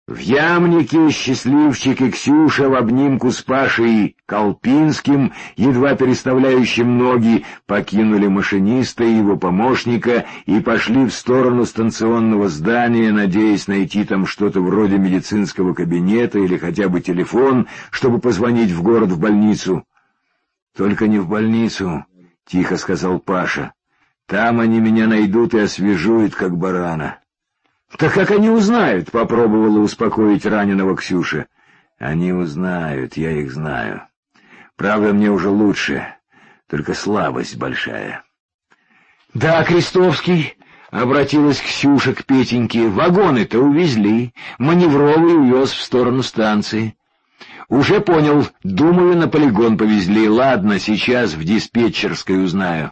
В Ямнике Счастливчик и Ксюша в обнимку с Пашей Колпинским, едва переставляющим ноги, покинули машиниста и его помощника и пошли в сторону станционного здания, надеясь найти там что-то вроде медицинского кабинета или хотя бы телефон, чтобы позвонить в город, в больницу. — Только не в больницу, — тихо сказал Паша. — Там они меня найдут и освежуют, как барана. — Так как они узнают? — попробовала успокоить раненого Ксюша. — Они узнают, я их знаю. Правда, мне уже лучше, только слабость большая. — Да, Крестовский, — обратилась Ксюша к Петеньке, — вагоны-то увезли, маневровый увез в сторону станции. — Уже понял, думаю, на полигон повезли. Ладно, сейчас в диспетчерской узнаю.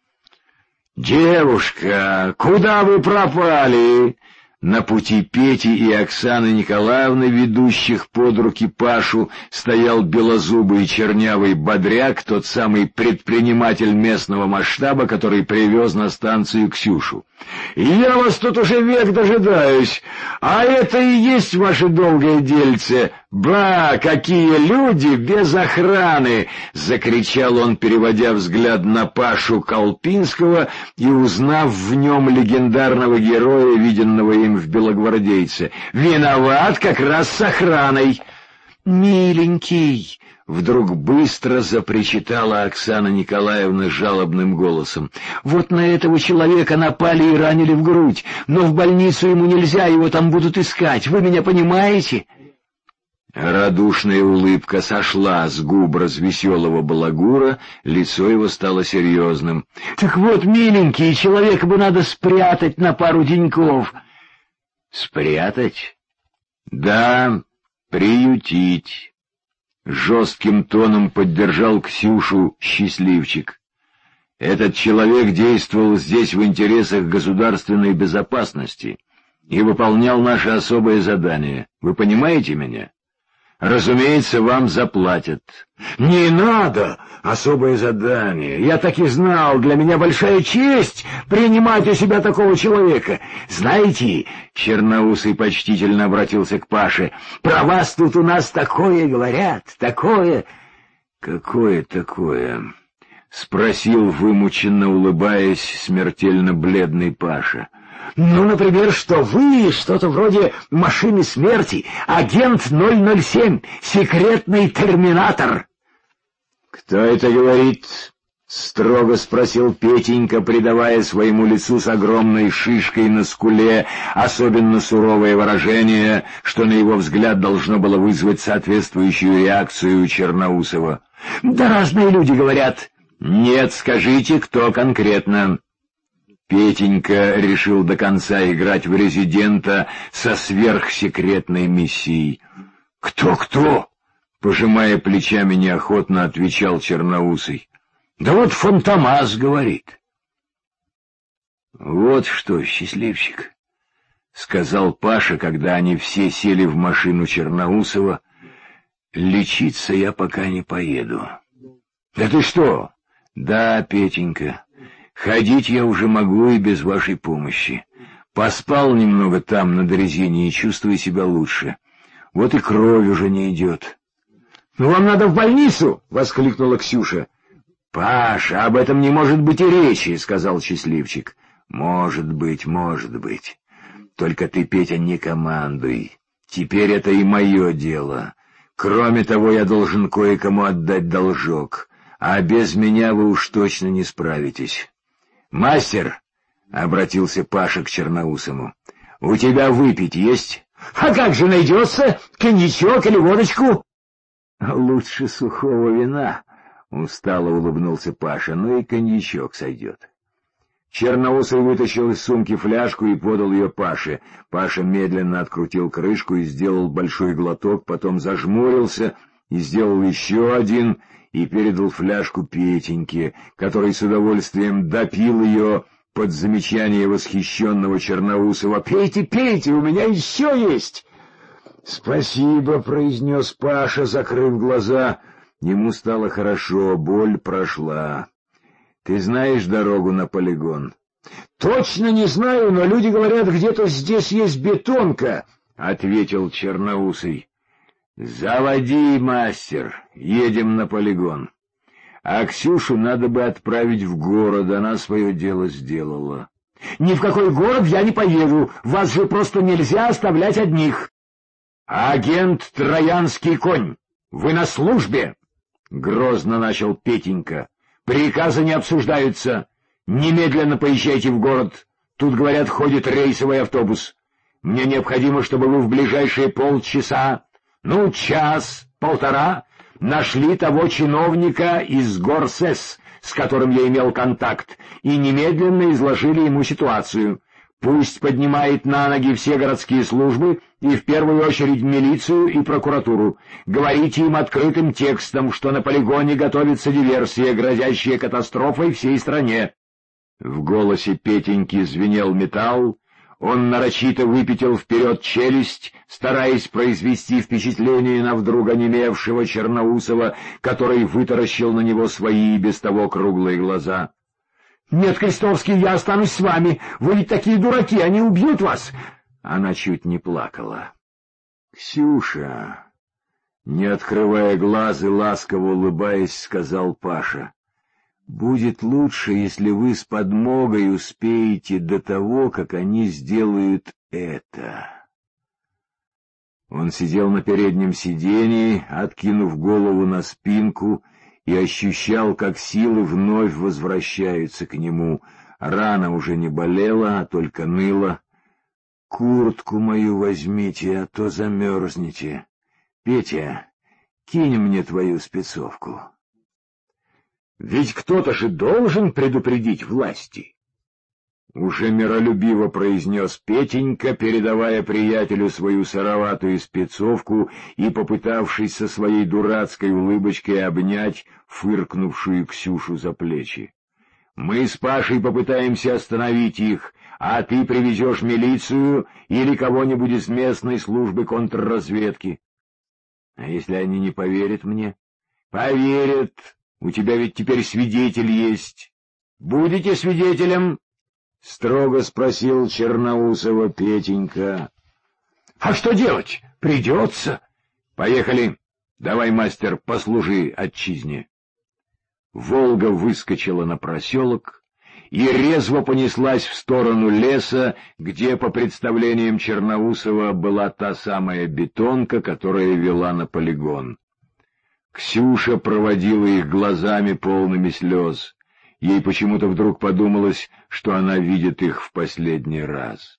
— Девушка, куда вы пропали? На пути Пети и Оксаны Николаевны, ведущих под руки Пашу, стоял белозубый чернявый бодряк, тот самый предприниматель местного масштаба, который привез на станцию Ксюшу. «Я вас тут уже век дожидаюсь, а это и есть ваше долгое дельце. Ба, какие люди без охраны!» — закричал он, переводя взгляд на Пашу Колпинского и узнав в нем легендарного героя, виденного им в Белогвардейце. «Виноват как раз с охраной!» «Миленький!» — вдруг быстро запричитала Оксана Николаевна жалобным голосом. «Вот на этого человека напали и ранили в грудь, но в больницу ему нельзя, его там будут искать. Вы меня понимаете?» Радушная улыбка сошла с губ развеселого балагура, лицо его стало серьезным. «Так вот, миленький, человека бы надо спрятать на пару деньков». «Спрятать?» «Да, приютить». Жестким тоном поддержал Ксюшу Счастливчик. «Этот человек действовал здесь в интересах государственной безопасности и выполнял наше особое задание. Вы понимаете меня? Разумеется, вам заплатят». «Не надо! Особое задание! Я так и знал, для меня большая честь принимать у себя такого человека. Знаете, — Черноусый почтительно обратился к Паше, — про вас тут у нас такое говорят, такое...» «Какое такое?» — спросил, вымученно улыбаясь, смертельно бледный Паша. «Ну, например, что вы что-то вроде машины смерти, агент 007, секретный терминатор». «Кто это говорит?» — строго спросил Петенька, придавая своему лицу с огромной шишкой на скуле особенно суровое выражение, что на его взгляд должно было вызвать соответствующую реакцию у Черноусова. «Да разные люди говорят». «Нет, скажите, кто конкретно». Петенька решил до конца играть в резидента со сверхсекретной миссией. «Кто-кто?» — пожимая плечами, неохотно отвечал Черноусый. «Да вот Фантомас говорит». «Вот что, Счастливчик», — сказал Паша, когда они все сели в машину Черноусова, — «лечиться я пока не поеду». «Да ты что?» «Да, Петенька, ходить я уже могу и без вашей помощи. Поспал немного там на дрезине и чувствую себя лучше. Вот и кровь уже не идет». «Ну, вам надо в больницу!» — воскликнула Ксюша. «Паша, об этом не может быть и речи», — сказал Счастливчик. «Может быть, может быть. Только ты, Петя, не командуй. Теперь это и мое дело. Кроме того, я должен кое-кому отдать должок, а без меня вы уж точно не справитесь. Мастер», — обратился Паша к Черноусому, — «у тебя выпить есть?» «А как же найдется? Коньячок или водочку?» «Лучше сухого вина», — устало улыбнулся Паша, — «ну и коньячок сойдет». Черноусый вытащил из сумки фляжку и подал ее Паше. Паша медленно открутил крышку и сделал большой глоток, потом зажмурился и сделал еще один, и передал фляжку Петеньке, который с удовольствием допил ее под замечание восхищенного Черноусова. «Пейте, пейте, у меня еще есть!» «Спасибо», — произнес Паша, закрыв глаза. Ему стало хорошо, боль прошла. «Ты знаешь дорогу на полигон?» «Точно не знаю, но люди говорят, где-то здесь есть бетонка. — ответил Черноусый. — Заводи, мастер, едем на полигон. А Ксюшу надо бы отправить в город, она свое дело сделала. — Ни в какой город я не поеду, вас же просто нельзя оставлять одних. — Агент Троянский конь, вы на службе? — грозно начал Петенька. — Приказы не обсуждаются. Немедленно поезжайте в город. Тут, говорят, ходит рейсовый автобус. Мне необходимо, чтобы вы в ближайшие полчаса, час-полтора, нашли того чиновника из Горсес, с которым я имел контакт, и немедленно изложили ему ситуацию. Пусть поднимает на ноги все городские службы и в первую очередь милицию и прокуратуру. Говорите им открытым текстом, что на полигоне готовится диверсия, грозящая катастрофой всей стране. В голосе Петеньки звенел металл, он нарочито выпятил вперед челюсть, стараясь произвести впечатление на вдруг онемевшего Черноусова, который вытаращил на него свои без того круглые глаза. — Нет, Крестовский, я останусь с вами. Вы ведь такие дураки, они убьют вас. Она чуть не плакала. — Ксюша, не открывая глаз и ласково улыбаясь, сказал Паша, — будет лучше, если вы с подмогой успеете до того, как они сделают это. Он сидел на переднем сидении, откинув голову на спинку, и ощущал, как силы вновь возвращаются к нему. Рана уже не болела, а только ныла. «Куртку мою возьмите, а то замерзнете. Петя, кинь мне твою спецовку». «Ведь кто-то же должен предупредить власти!» Уже миролюбиво произнес Петенька, передавая приятелю свою сыроватую спецовку и попытавшись со своей дурацкой улыбочкой обнять фыркнувшую Ксюшу за плечи. «Мы с Пашей попытаемся остановить их, а ты привезешь милицию или кого-нибудь из местной службы контрразведки». «А если они не поверят мне?» «Поверят. У тебя ведь теперь свидетель есть. Будете свидетелем?» — строго спросил Черноусова Петенька. — А что делать? Придется. — Поехали. Давай, мастер, послужи отчизне. Волга выскочила на проселок и резво понеслась в сторону леса, где, по представлениям Черноусова, была та самая бетонка, которая вела на полигон. Ксюша проводила их глазами, полными слез. Ей почему-то вдруг подумалось, что она видит их в последний раз.